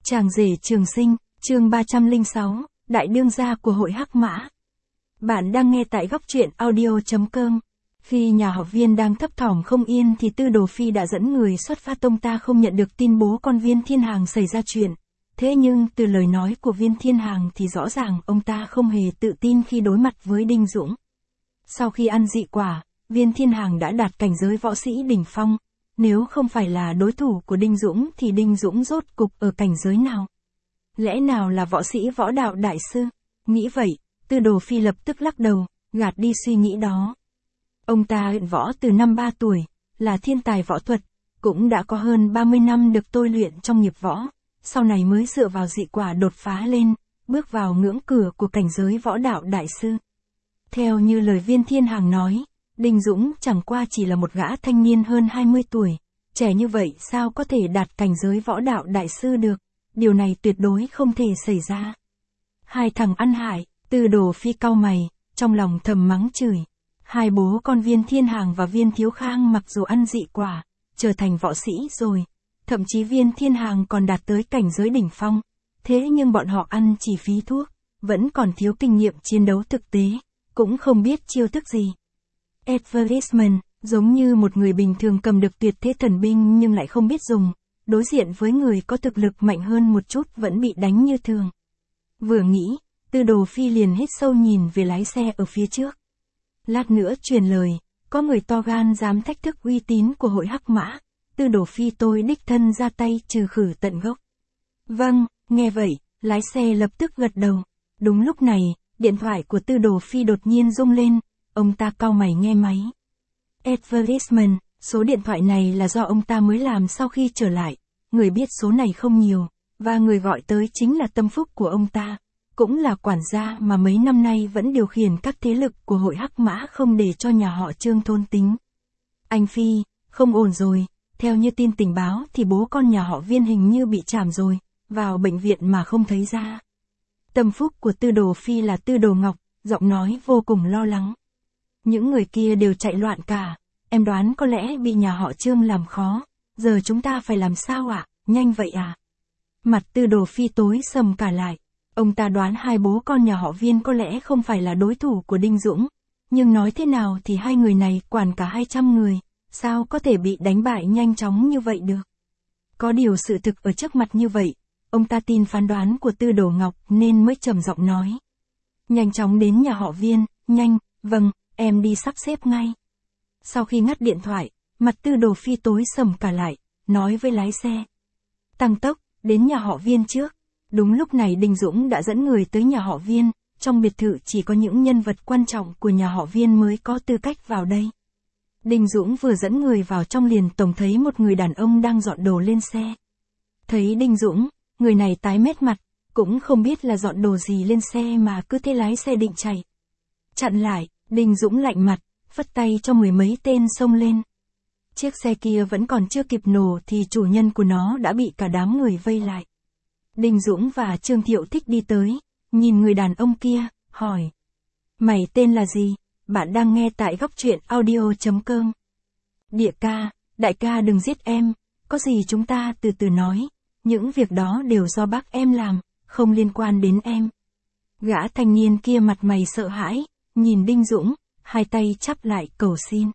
Chàng rể Trường Sinh, chương 306, Đại đương gia của hội Hắc Mã. Bạn đang nghe tại góc truyện audio.com. Khi nhà họ Viên đang thấp thỏm không yên thì Tư Đồ Phi đã dẫn người xuất phát. Ông ta không nhận được tin bố con Viên Thiên Hàng xảy ra chuyện. Thế nhưng từ lời nói của Viên Thiên Hàng thì rõ ràng ông ta không hề tự tin khi đối mặt với Đinh Dũng. Sau khi ăn dị quả, Viên Thiên Hàng đã đạt cảnh giới võ sĩ đỉnh phong. Nếu không phải là đối thủ của Đinh Dũng thì Đinh Dũng rốt cục ở cảnh giới nào? Lẽ nào là võ sĩ võ đạo đại sư? Nghĩ vậy, Tư Đồ Phi lập tức lắc đầu, gạt đi suy nghĩ đó. Ông ta luyện võ từ năm 3 tuổi, là thiên tài võ thuật, cũng đã có hơn 30 năm được tôi luyện trong nghiệp võ, sau này mới dựa vào dị quả đột phá lên, bước vào ngưỡng cửa của cảnh giới võ đạo đại sư. Theo như lời Viên Thiên Hàng nói, Đinh Dũng chẳng qua chỉ là một gã thanh niên hơn 20 tuổi, trẻ như vậy sao có thể đạt cảnh giới võ đạo đại sư được, điều này tuyệt đối không thể xảy ra. Hai thằng ăn hại, Tư Đồ Phi cau mày, trong lòng thầm mắng chửi. Hai bố con Viên Thiên Hàng và Viên Thiếu Khang mặc dù ăn dị quả, trở thành võ sĩ rồi, thậm chí Viên Thiên Hàng còn đạt tới cảnh giới đỉnh phong, thế nhưng bọn họ ăn chỉ phí thuốc, vẫn còn thiếu kinh nghiệm chiến đấu thực tế, cũng không biết chiêu thức gì. Advertisement, giống như một người bình thường cầm được tuyệt thế thần binh nhưng lại không biết dùng, đối diện với người có thực lực mạnh hơn một chút vẫn bị đánh như thường. Vừa nghĩ, Tư Đồ Phi liền hít sâu nhìn về lái xe ở phía trước. Lát nữa truyền lời, có người to gan dám thách thức uy tín của hội Hắc Mã, Tư Đồ Phi tôi đích thân ra tay trừ khử tận gốc. Vâng, nghe vậy, lái xe lập tức gật đầu. Đúng lúc này, điện thoại của Tư Đồ Phi đột nhiên rung lên, ông ta cau mày nghe máy. Advertisement, số điện thoại này là do ông ta mới làm sau khi trở lại, người biết số này không nhiều, và người gọi tới chính là tâm phúc của ông ta, cũng là quản gia mà mấy năm nay vẫn điều khiển các thế lực của hội Hắc Mã không để cho nhà họ Trương thôn tính. Anh Phi, không ổn rồi, theo như tin tình báo thì bố con nhà họ Viên hình như bị trảm rồi, vào bệnh viện mà không thấy ra. Tâm phúc của Tư Đồ Phi là Tư Đồ Ngọc, giọng nói vô cùng lo lắng. Những người kia đều chạy loạn cả, em đoán có lẽ bị nhà họ Trương làm khó, giờ chúng ta phải làm sao ạ, nhanh vậy à? Mặt Tư Đồ Phi tối sầm cả lại, ông ta đoán hai bố con nhà họ Viên có lẽ không phải là đối thủ của Đinh Dũng, nhưng nói thế nào thì hai người này quản cả 200 người, sao có thể bị đánh bại nhanh chóng như vậy được? Có điều sự thực ở trước mặt như vậy, ông ta tin phán đoán của Tư Đồ Ngọc nên mới trầm giọng nói. Nhanh chóng đến nhà họ Viên, nhanh, vâng, em đi sắp xếp ngay. Sau khi ngắt điện thoại, mặt Tư Đồ Phi tối sầm cả lại, nói với lái xe. Tăng tốc, đến nhà họ Viên trước. Đúng lúc này Đinh Dũng đã dẫn người tới nhà họ Viên, trong biệt thự chỉ có những nhân vật quan trọng của nhà họ Viên mới có tư cách vào đây. Đinh Dũng vừa dẫn người vào trong liền tổng thấy một người đàn ông đang dọn đồ lên xe. Thấy Đinh Dũng, người này tái mét mặt, cũng không biết là dọn đồ gì lên xe mà cứ thế lái xe định chạy. Chặn lại, Đinh Dũng lạnh mặt, phất tay cho mười mấy tên xông lên. Chiếc xe kia vẫn còn chưa kịp nổ thì chủ nhân của nó đã bị cả đám người vây lại. Đinh Dũng và Trương Thiệu Thích đi tới, nhìn người đàn ông kia, hỏi. Mày tên là gì? Bạn đang nghe tại góc truyện audio.com. Địa ca, đại ca đừng giết em, có gì chúng ta từ từ nói, những việc đó đều do bác em làm, không liên quan đến em. Gã thanh niên kia mặt mày sợ hãi, nhìn Đinh Dũng, hai tay chắp lại cầu xin.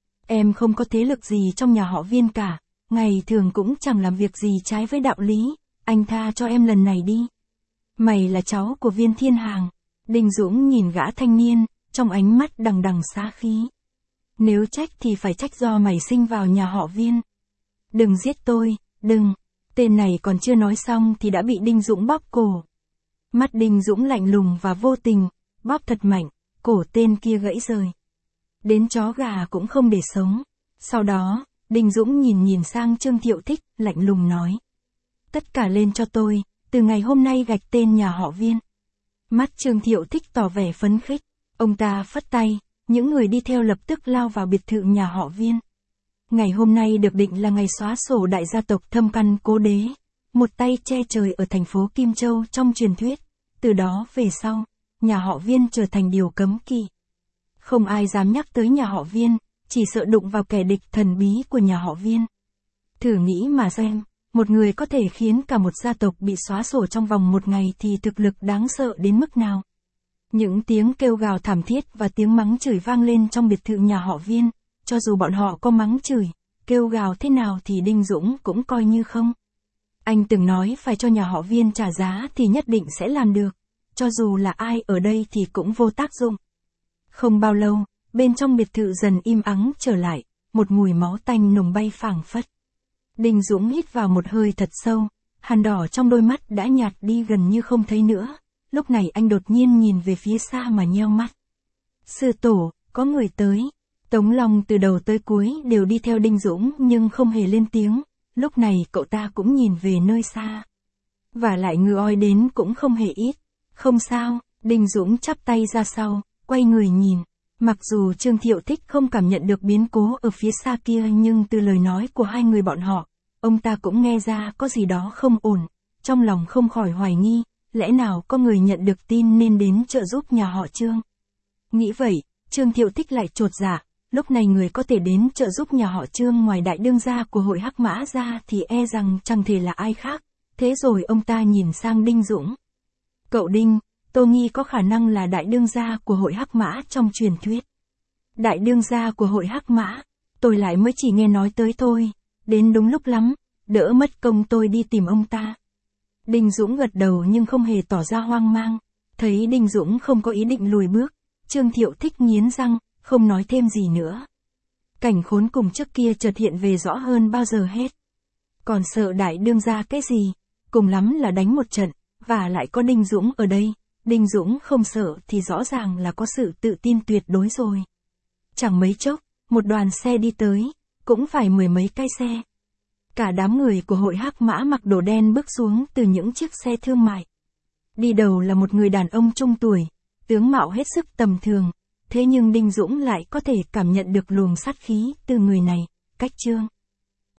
Em không có thế lực gì trong nhà họ Viên cả, ngày thường cũng chẳng làm việc gì trái với đạo lý, anh tha cho em lần này đi. Mày là cháu của Viên Thiên Hàng. Đinh Dũng nhìn gã thanh niên, trong ánh mắt đằng đằng sát khí. Nếu trách thì phải trách do mày sinh vào nhà họ Viên. Đừng giết tôi, đừng. Tên này còn chưa nói xong thì đã bị Đinh Dũng bóp cổ. Mắt Đinh Dũng lạnh lùng và vô tình, bóp thật mạnh, cổ tên kia gãy rời. Đến chó gà cũng không để sống. Sau đó, Đinh Dũng nhìn sang Trương Thiệu Thích, lạnh lùng nói. Tất cả lên cho tôi, từ ngày hôm nay gạch tên nhà họ Viên. Mắt Trương Thiệu Thích tỏ vẻ phấn khích, ông ta phất tay, những người đi theo lập tức lao vào biệt thự nhà họ Viên. Ngày hôm nay được định là ngày xóa sổ đại gia tộc Thâm Căn Cố Đế, một tay che trời ở thành phố Kim Châu trong truyền thuyết, từ đó về sau, nhà họ Viên trở thành điều cấm kỵ. Không ai dám nhắc tới nhà họ Viên, chỉ sợ đụng vào kẻ địch thần bí của nhà họ Viên. Thử nghĩ mà xem, Một người có thể khiến cả một gia tộc bị xóa sổ trong vòng một ngày thì thực lực đáng sợ đến mức nào. Những tiếng kêu gào thảm thiết và tiếng mắng chửi vang lên trong biệt thự nhà họ Viên, cho dù bọn họ có mắng chửi, kêu gào thế nào thì Đinh Dũng cũng coi như không. Anh từng nói phải cho nhà họ Viên trả giá thì nhất định sẽ làm được, cho dù là ai ở đây thì cũng vô tác dụng. Không bao lâu, bên trong biệt thự dần im ắng trở lại, một mùi máu tanh nồng bay phảng phất. Đinh Dũng hít vào một hơi thật sâu, hàn đỏ trong đôi mắt đã nhạt đi gần như không thấy nữa, lúc này anh đột nhiên nhìn về phía xa mà nheo mắt. Sư tổ, có người tới. Tống Long từ đầu tới cuối đều đi theo Đinh Dũng nhưng không hề lên tiếng, lúc này cậu ta cũng nhìn về nơi xa. Và lại ngựa oi đến cũng không hề ít. Không sao, Đinh Dũng chắp tay ra sau, quay người nhìn. Mặc dù Trương Thiệu Thích không cảm nhận được biến cố ở phía xa kia nhưng từ lời nói của hai người bọn họ, ông ta cũng nghe ra có gì đó không ổn, trong lòng không khỏi hoài nghi, lẽ nào có người nhận được tin nên đến trợ giúp nhà họ Trương. Nghĩ vậy, Trương Thiệu Thích lại chột dạ, lúc này người có thể đến trợ giúp nhà họ Trương ngoài đại đương gia của hội Hắc Mã ra thì e rằng chẳng thể là ai khác, thế rồi ông ta nhìn sang Đinh Dũng. Cậu Đinh, tôi nghi có khả năng là đại đương gia của hội Hắc Mã trong truyền thuyết. Đại đương gia của hội Hắc Mã, tôi lại mới chỉ nghe nói tới thôi, đến đúng lúc lắm, đỡ mất công tôi đi tìm ông ta. Đinh Dũng gật đầu nhưng không hề tỏ ra hoang mang, thấy Đinh Dũng không có ý định lùi bước, Trương Thiệu Thích nghiến răng, không nói thêm gì nữa. Cảnh khốn cùng trước kia chợt hiện về rõ hơn bao giờ hết. Còn sợ đại đương gia cái gì, cùng lắm là đánh một trận, và lại có Đinh Dũng ở đây, Đinh Dũng không sợ thì rõ ràng là có sự tự tin tuyệt đối rồi. Chẳng mấy chốc, một đoàn xe đi tới, cũng phải mười mấy cái xe. Cả đám người của hội Hắc Mã mặc đồ đen bước xuống từ những chiếc xe thương mại. Đi đầu là một người đàn ông trung tuổi, tướng mạo hết sức tầm thường, thế nhưng Đinh Dũng lại có thể cảm nhận được luồng sát khí từ người này, cách Trương